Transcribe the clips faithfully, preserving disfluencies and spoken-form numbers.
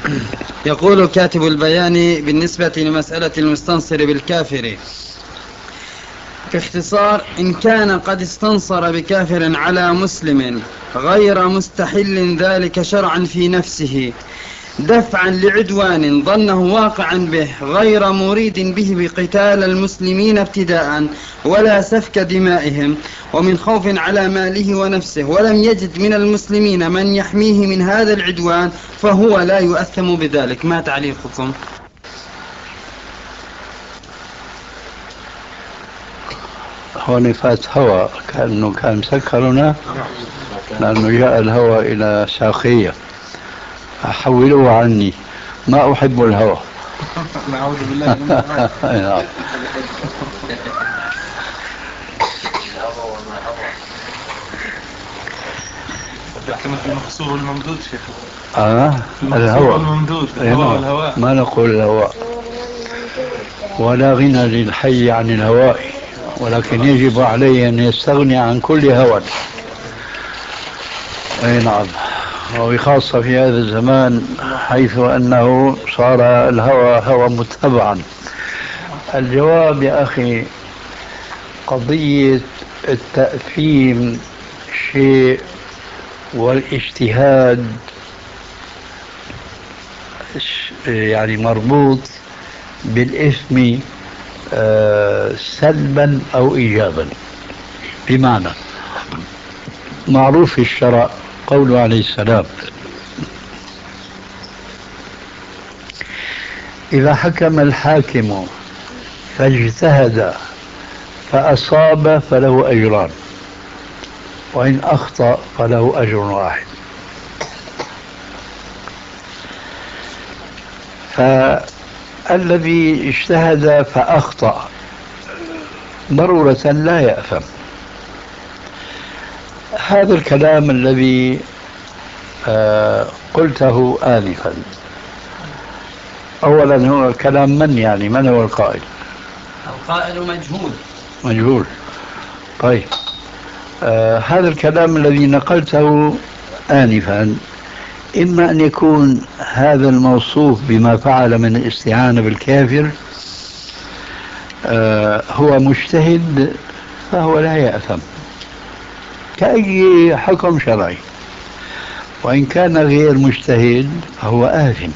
يقول كاتب البيان بالنسبة لمسألة المستنصر بالكافر باختصار: إن كان قد استنصر بكافر على مسلم غير مستحل ذلك شرعا في نفسه دفعا لعدوان ظنه واقعا به غير مريد به بقتال المسلمين ابتداء ولا سفك دمائهم ومن خوف على ماله ونفسه، ولم يجد من المسلمين من يحميه من هذا العدوان، فهو لا يؤثم بذلك. ما تعليقكم؟ هون فات هواء كأنه كان مسكرنا، لأنه جاء الهواء إلى ساقية حولوه عني، ما أحب الهواء. نعوذ بالله منه. يعتمد في المقصور والممدود شيخ. آه الهواء الممدود الهواء والهواء. ما نقول الهواء، ولا غنى للحي عن الهواء، ولكن يجب عليه أن يستغني عن كل هوى. أي نعم، وبخاصة في هذا الزمان حيث أنه صار الهوى هوى متبعا. الجواب يا أخي، قضية التأثيم شيء والاجتهاد يعني مربوط بالإثم آه سلبا أو إيجابا. بمعنى معروف في الشرع قوله عليه السلام: إذا حكم الحاكم فاجتهد فأصاب فله أجران، وإن أخطأ فله أجر واحد. فالذي اجتهد فأخطأ ضرورة لا يأثم. هذا الكلام الذي آه قلته آنفا، أولا هو كلام من؟ يعني من هو القائل؟ القائل مجهول. مجهول. طيب، آه هذا الكلام الذي نقلته آنفا إما أن يكون هذا الموصوف بما فعل من الاستعانة بالكافر آه هو مجتهد فهو لا يأثم كأي حكم شرعي، وإن كان غير مجتهد فهو آثم.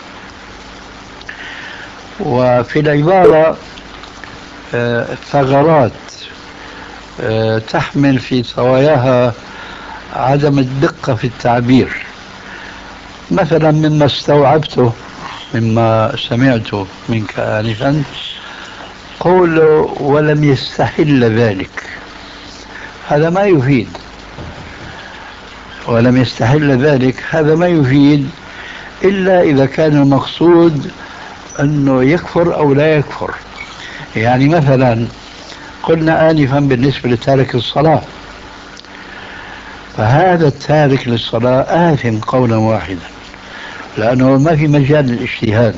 وفي العبارة آه ثغرات آه تحمل في صواياها عدم الدقة في التعبير. مثلا مما استوعبته مما سمعته منك آنفا قول ولم يستحل ذلك، هذا ما يفيد. ولم يستحل ذلك هذا ما يفيد إلا إذا كان المقصود أنه يكفر أو لا يكفر. يعني مثلا قلنا آنفا بالنسبة لتارك الصلاة، فهذا التارك للصلاة آثم قولا واحدا لأنه ما في مجال للاجتهاد.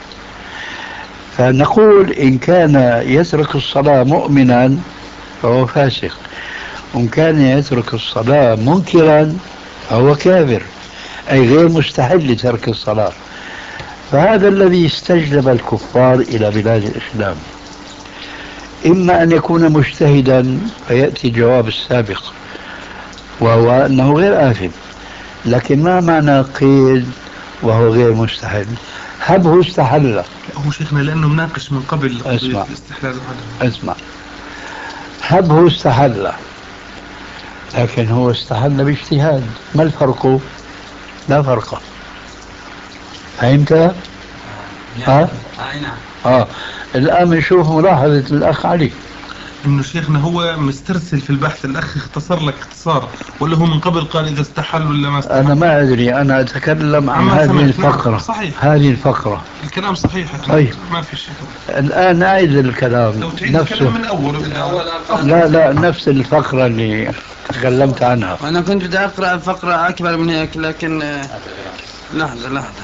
فنقول إن كان يترك الصلاة مؤمنا فهو فاسق، وإن كان يترك الصلاة منكرا فهو كافر، أي غير مستحل لترك الصلاة. فهذا الذي استجلب الكفار إلى بلاد الإسلام. إما أن يكون مجتهدا فيأتي جواب السابق وهو أنه غير آثم، لكن ما معنى قيد وهو غير مستحل؟ هبه استحل. هو شيخنا لأنه مناقش من قبل اسمع الاستحلال. اسمع هبه استحل، لكن هو استحل باجتهاد. ما الفرق؟ لا فرق. فهمت؟ آه. آه. نعم. آه. الآن نشوف ملاحظة الأخ علي إنه شيخنا هو مسترسل في البحث. الأخ اختصر لك اختصار، ولا هو من قبل قال إذا استحل ولا ما استحل؟ أنا ما أدري، أنا أتكلم عن هذه الفقرة. صحيح. هذه الفقرة الكلام صحيح. طيب. ما في شيء. الآن أعيد الكلام لو تعيد نفسه. الكلام من أول. من أول. لا لا نفس الفقرة اللي تكلمت عنها. أنا كنت بدي أقرأ فقرة أكبر من هيك، لكن لحظة لحظة.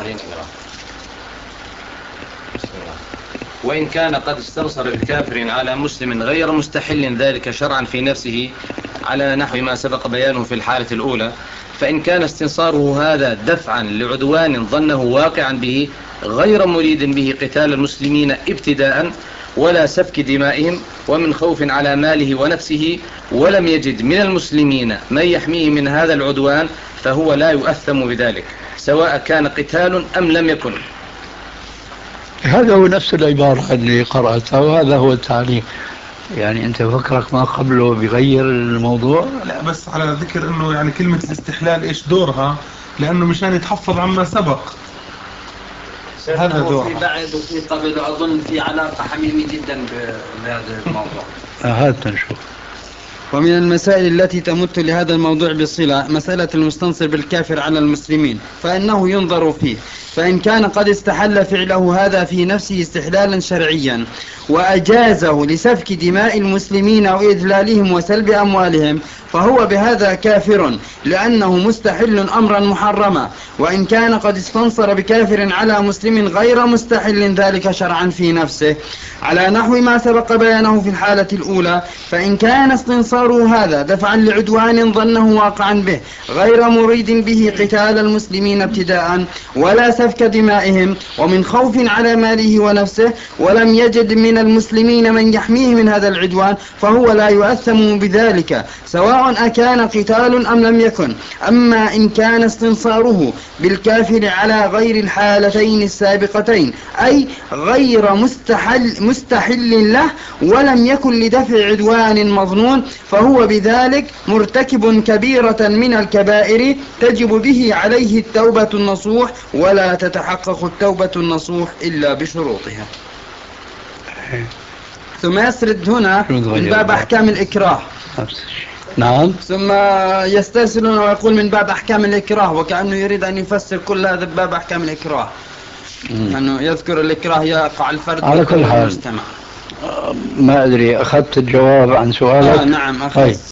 وإن كان قد استنصر بكافر على مسلم غير مستحل ذلك شرعا في نفسه على نحو ما سبق بيانه في الحالة الأولى، فإن كان استنصاره هذا دفعا لعدوان ظنه واقعا به غير مريد به قتال المسلمين ابتداء ولا سفك دمائهم ومن خوف على ماله ونفسه ولم يجد من المسلمين من يحميه من هذا العدوان فهو لا يؤثم بذلك سواء كان قتال أم لم يكن. هذا هو نفس العبارة اللي قرأتها وهذا هو التعليق. يعني أنت فكرك ما قبله بغير الموضوع؟ لا بس على ذكر أنه يعني كلمة الاستحلال إيش دورها، لأنه مشان يتحفظ عما سبق. هذا دورها. في بعد وفي قبل أظن في علاقة حميمة جدا بهذا الموضوع. هات نشوف. ومن المسائل التي تمت لهذا الموضوع بصلة مسألة المستنصر بالكافر على المسلمين، فإنه ينظر فيه، فإن كان قد استحل فعله هذا في نفسه استحلالا شرعيا وأجازه لسفك دماء المسلمين أو إذلالهم وسلب أموالهم فهو بهذا كافر لأنه مستحل أمرا محرما، وإن كان قد استنصر بكافر على مسلم غير مستحل ذلك شرعا في نفسه على نحو ما سبق بيانه في الحالة الأولى، فإن كان استنصاره هذا دفعا لعدوان ظنه واقعا به غير مريد به قتال المسلمين ابتداء ولا سفك دمائهم ومن خوف على ماله ونفسه ولم يجد من المسلمين من يحميه من هذا العدوان فهو لا يؤثم بذلك سواء أكان قتال أم لم يكن. أما إن كان استنصاره بالكافر على غير الحالتين السابقتين أي غير مستحل, مستحل له ولم يكن لدفع عدوان مظنون فهو بذلك مرتكب كبيرة من الكبائر تجب به عليه التوبة النصوح ولا تتحقق التوبة النصوح إلا بشروطها. ثم يسرد هنا من باب أحكام الإكراه. نعم. ثم يسترسلون ويقول من باب أحكام الإكراه وكأنه يريد أن يفسر كل هذا بباب أحكام الإكراه، أنه يذكر الإكراه يقع الفرد على كل حال. ما أدري أخذت الجواب عن سؤالك. آه نعم أخذت.